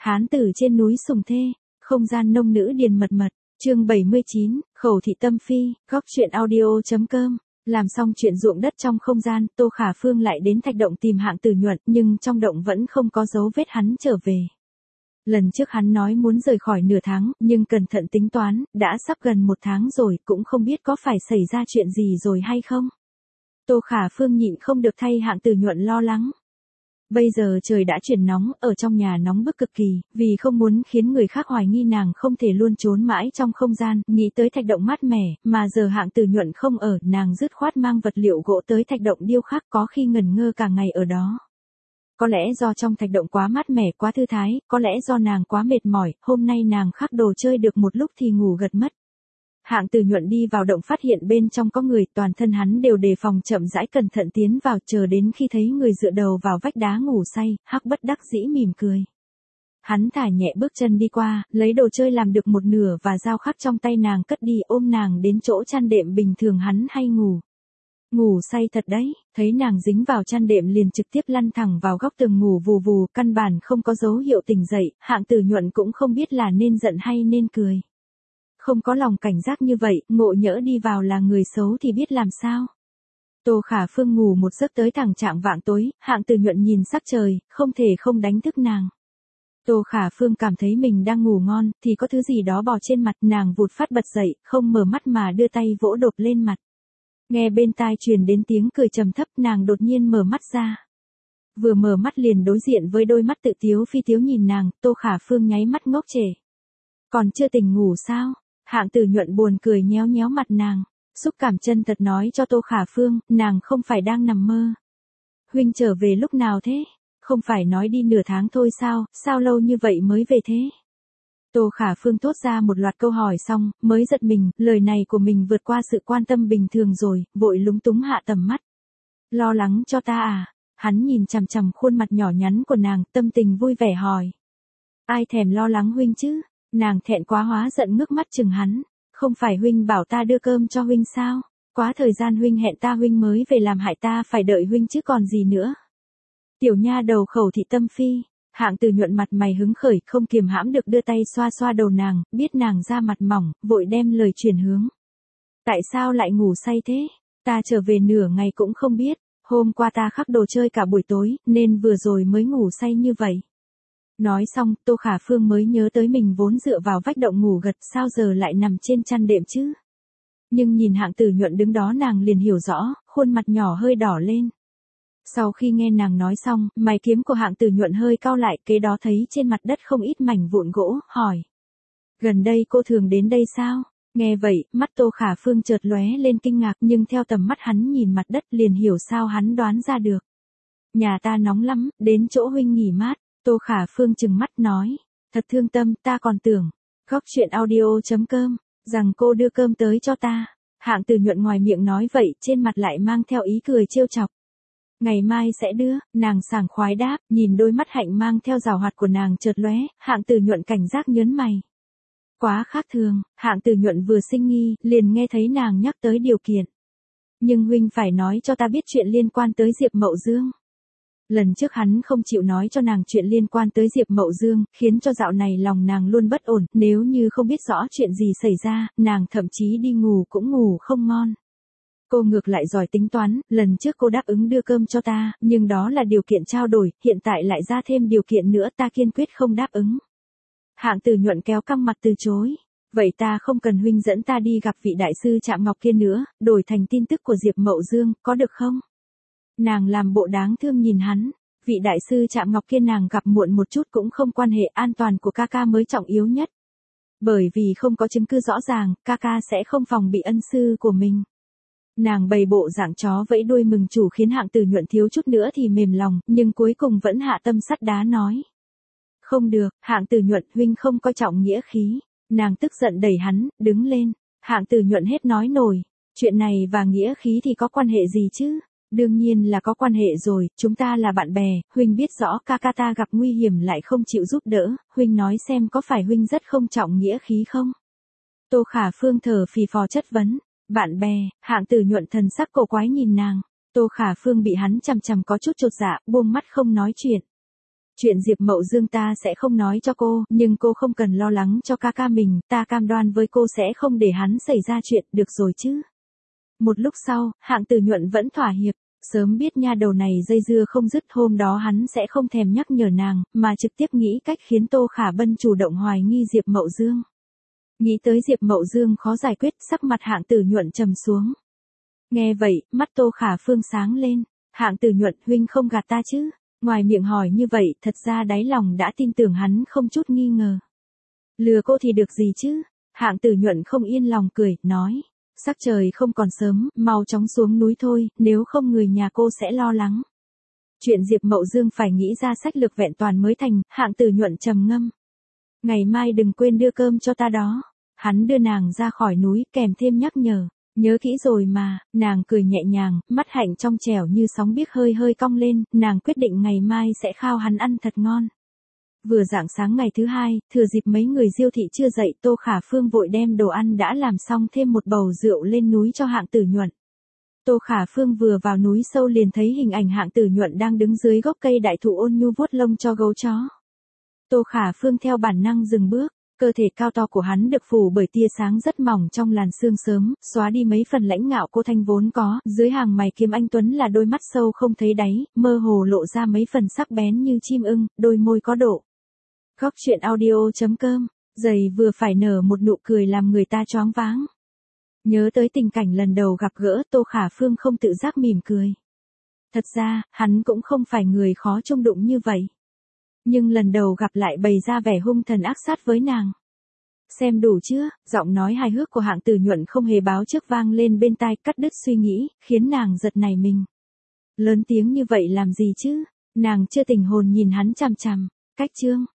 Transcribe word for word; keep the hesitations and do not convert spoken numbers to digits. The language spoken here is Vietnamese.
Hán tử trên núi Sùng Thê, không gian nông nữ điền mật mật, chương bảy mươi chín, khẩu thị tâm phi, góc chuyện audio.com. Làm xong chuyện ruộng đất trong không gian, Tô Khả Phương lại đến thạch động tìm Hạng Tử Nhuận, nhưng trong động vẫn không có dấu vết hắn trở về. Lần trước hắn nói muốn rời khỏi nửa tháng, nhưng cẩn thận tính toán, đã sắp gần một tháng rồi, cũng không biết có phải xảy ra chuyện gì rồi hay không. Tô Khả Phương nhịn không được thay Hạng Tử Nhuận lo lắng. Bây giờ trời đã chuyển nóng, ở trong nhà nóng bức cực kỳ, vì không muốn khiến người khác hoài nghi nàng không thể luôn trốn mãi trong không gian, nghĩ tới thạch động mát mẻ, mà giờ Hạng Tử Nhuận không ở, nàng dứt khoát mang vật liệu gỗ tới thạch động điêu khắc, có khi ngẩn ngơ cả ngày ở đó. Có lẽ do trong thạch động quá mát mẻ, quá thư thái, có lẽ do nàng quá mệt mỏi, hôm nay nàng khắc đồ chơi được một lúc thì ngủ gật mất. Hạng Tử Nhuận đi vào động phát hiện bên trong có người, toàn thân hắn đều đề phòng chậm rãi cẩn thận tiến vào, chờ đến khi thấy người dựa đầu vào vách đá ngủ say, hắc bất đắc dĩ mỉm cười. Hắn thả nhẹ bước chân đi qua, lấy đồ chơi làm được một nửa và dao khắc trong tay nàng cất đi, ôm nàng đến chỗ chăn đệm bình thường hắn hay ngủ. Ngủ say thật đấy, thấy nàng dính vào chăn đệm liền trực tiếp lăn thẳng vào góc tường ngủ vù vù, căn bản không có dấu hiệu tỉnh dậy, Hạng Tử Nhuận cũng không biết là nên giận hay nên cười. Không có lòng cảnh giác như vậy, ngộ nhỡ đi vào là người xấu thì biết làm sao. Tô Khả Phương ngủ một giấc tới thẳng trạng vạng tối, Hạng Tử Nhuận nhìn sắc trời, không thể không đánh thức nàng. Tô Khả Phương cảm thấy mình đang ngủ ngon, thì có thứ gì đó bò trên mặt, nàng vụt phát bật dậy, không mở mắt mà đưa tay vỗ đột lên mặt. Nghe bên tai truyền đến tiếng cười trầm thấp, nàng đột nhiên mở mắt ra. Vừa mở mắt liền đối diện với đôi mắt tự tiếu phi tiếu nhìn nàng, Tô Khả Phương nháy mắt ngốc trệ. Còn chưa tỉnh ngủ sao? Hạng Tử Nhuận buồn cười nhéo nhéo mặt nàng, xúc cảm chân thật nói cho Tô Khả Phương, nàng không phải đang nằm mơ. Huynh trở về lúc nào thế? Không phải nói đi nửa tháng thôi sao, sao lâu như vậy mới về thế? Tô Khả Phương thốt ra một loạt câu hỏi xong, mới giật mình, lời này của mình vượt qua sự quan tâm bình thường rồi, vội lúng túng hạ tầm mắt. Lo lắng cho ta à? Hắn nhìn chằm chằm khuôn mặt nhỏ nhắn của nàng, tâm tình vui vẻ hỏi. Ai thèm lo lắng huynh chứ? Nàng thẹn quá hóa giận ngước mắt chừng hắn, không phải huynh bảo ta đưa cơm cho huynh sao? Quá thời gian huynh hẹn ta huynh mới về làm hại ta phải đợi huynh chứ còn gì nữa. Tiểu nha đầu khẩu thị tâm phi, Hạng Tử Nhuận mặt mày hứng khởi, không kiềm hãm được đưa tay xoa xoa đầu nàng, biết nàng da mặt mỏng, vội đem lời chuyển hướng. Tại sao lại ngủ say thế? Ta trở về nửa ngày cũng không biết, hôm qua ta khắc đồ chơi cả buổi tối, nên vừa rồi mới ngủ say như vậy. Nói xong, Tô Khả Phương mới nhớ tới mình vốn dựa vào vách động ngủ gật, sao giờ lại nằm trên chăn đệm chứ? Nhưng nhìn Hạng Tử Nhuận đứng đó nàng liền hiểu rõ, khuôn mặt nhỏ hơi đỏ lên. Sau khi nghe nàng nói xong, mày kiếm của Hạng Tử Nhuận hơi cau lại, kế đó thấy trên mặt đất không ít mảnh vụn gỗ, hỏi. Gần đây cô thường đến đây sao? Nghe vậy, mắt Tô Khả Phương chợt lóe lên kinh ngạc, nhưng theo tầm mắt hắn nhìn mặt đất liền hiểu sao hắn đoán ra được. Nhà ta nóng lắm, đến chỗ huynh nghỉ mát. Tô Khả Phương trừng mắt nói, thật thương tâm, ta còn tưởng, góc chuyện audio.com, rằng cô đưa cơm tới cho ta. Hạng Tử Nhuận ngoài miệng nói vậy, trên mặt lại mang theo ý cười trêu chọc. Ngày mai sẽ đưa, nàng sảng khoái đáp, nhìn đôi mắt hạnh mang theo giảo hoạt của nàng chợt lóe, Hạng Tử Nhuận cảnh giác nhớn mày. Quá khác thường, Hạng Tử Nhuận vừa sinh nghi, liền nghe thấy nàng nhắc tới điều kiện. Nhưng huynh phải nói cho ta biết chuyện liên quan tới Diệp Mậu Dương. Lần trước hắn không chịu nói cho nàng chuyện liên quan tới Diệp Mậu Dương, khiến cho dạo này lòng nàng luôn bất ổn, nếu như không biết rõ chuyện gì xảy ra, nàng thậm chí đi ngủ cũng ngủ không ngon. Cô ngược lại giỏi tính toán, lần trước cô đáp ứng đưa cơm cho ta, nhưng đó là điều kiện trao đổi, hiện tại lại ra thêm điều kiện nữa, ta kiên quyết không đáp ứng. Hạng Tử Nhuận kéo căng mặt từ chối. Vậy ta không cần huynh dẫn ta đi gặp vị đại sư Trạm Ngọc kia nữa, đổi thành tin tức của Diệp Mậu Dương, có được không? Nàng làm bộ đáng thương nhìn hắn, vị đại sư Trạm Ngọc kia nàng gặp muộn một chút cũng không quan hệ, an toàn của ca ca mới trọng yếu nhất. Bởi vì không có chứng cứ rõ ràng, ca ca sẽ không phòng bị ân sư của mình. Nàng bày bộ dạng chó vẫy đuôi mừng chủ khiến Hạng Tử Nhuận thiếu chút nữa thì mềm lòng, nhưng cuối cùng vẫn hạ tâm sắt đá nói. Không được, Hạng Tử Nhuận, huynh không coi trọng nghĩa khí. Nàng tức giận đẩy hắn, đứng lên. Hạng Tử Nhuận hết nói nổi. Chuyện này và nghĩa khí thì có quan hệ gì chứ? Đương nhiên là có quan hệ rồi, chúng ta là bạn bè, huynh biết rõ ca ca ta gặp nguy hiểm lại không chịu giúp đỡ, huynh nói xem có phải huynh rất không trọng nghĩa khí không? Tô Khả Phương thở phì phò chất vấn, bạn bè, Hạng Tử Nhuận thần sắc cổ quái nhìn nàng, Tô Khả Phương bị hắn chằm chằm có chút chột dạ, buông mắt không nói chuyện. Chuyện Diệp Mậu Dương ta sẽ không nói cho cô, nhưng cô không cần lo lắng cho ca ca mình, ta cam đoan với cô sẽ không để hắn xảy ra chuyện, được rồi chứ. Một lúc sau, Hạng Tử Nhuận vẫn thỏa hiệp, sớm biết nha đầu này dây dưa không dứt, hôm đó hắn sẽ không thèm nhắc nhở nàng, mà trực tiếp nghĩ cách khiến Tô Khả Bân chủ động hoài nghi Diệp Mậu Dương. Nghĩ tới Diệp Mậu Dương khó giải quyết, sắc mặt Hạng Tử Nhuận trầm xuống. Nghe vậy, mắt Tô Khả Phương sáng lên, Hạng Tử Nhuận, huynh không gạt ta chứ? Ngoài miệng hỏi như vậy, thật ra đáy lòng đã tin tưởng hắn không chút nghi ngờ. Lừa cô thì được gì chứ? Hạng Tử Nhuận không yên lòng cười, nói. Sắc trời không còn sớm, mau chóng xuống núi thôi, nếu không người nhà cô sẽ lo lắng. Chuyện Diệp Mậu Dương phải nghĩ ra sách lược vẹn toàn mới thành, Hạng Tử Nhuận trầm ngâm. Ngày mai đừng quên đưa cơm cho ta đó. Hắn đưa nàng ra khỏi núi, kèm thêm nhắc nhở. Nhớ kỹ rồi mà, nàng cười nhẹ nhàng, mắt hạnh trong trẻo như sóng biếc hơi hơi cong lên, nàng quyết định ngày mai sẽ khao hắn ăn thật ngon. Vừa rạng sáng ngày thứ hai, thừa dịp mấy người Diêu thị chưa dậy, Tô Khả Phương vội đem đồ ăn đã làm xong thêm một bầu rượu lên núi cho Hạng Tử Nhuận. Tô Khả Phương vừa vào núi sâu liền thấy hình ảnh Hạng Tử Nhuận đang đứng dưới gốc cây đại thụ ôn nhu vuốt lông cho gấu chó. Tô Khả Phương theo bản năng dừng bước, cơ thể cao to của hắn được phủ bởi tia sáng rất mỏng trong làn sương sớm, xóa đi mấy phần lãnh ngạo cô thanh vốn có, dưới hàng mày kiếm anh tuấn là đôi mắt sâu không thấy đáy, mơ hồ lộ ra mấy phần sắc bén như chim ưng, đôi môi có độ. Góc truyện audio chấm com, giày vừa phải nở một nụ cười làm người ta choáng váng. Nhớ tới tình cảnh lần đầu gặp gỡ, Tô Khả Phương không tự giác mỉm cười. Thật ra, hắn cũng không phải người khó chung đụng như vậy. Nhưng lần đầu gặp lại bày ra vẻ hung thần ác sát với nàng. Xem đủ chưa? Giọng nói hài hước của Hạng Tử Nhuận không hề báo trước vang lên bên tai, cắt đứt suy nghĩ, khiến nàng giật nảy mình. Lớn tiếng như vậy làm gì chứ? Nàng chưa tỉnh hồn nhìn hắn chằm chằm. Cách chương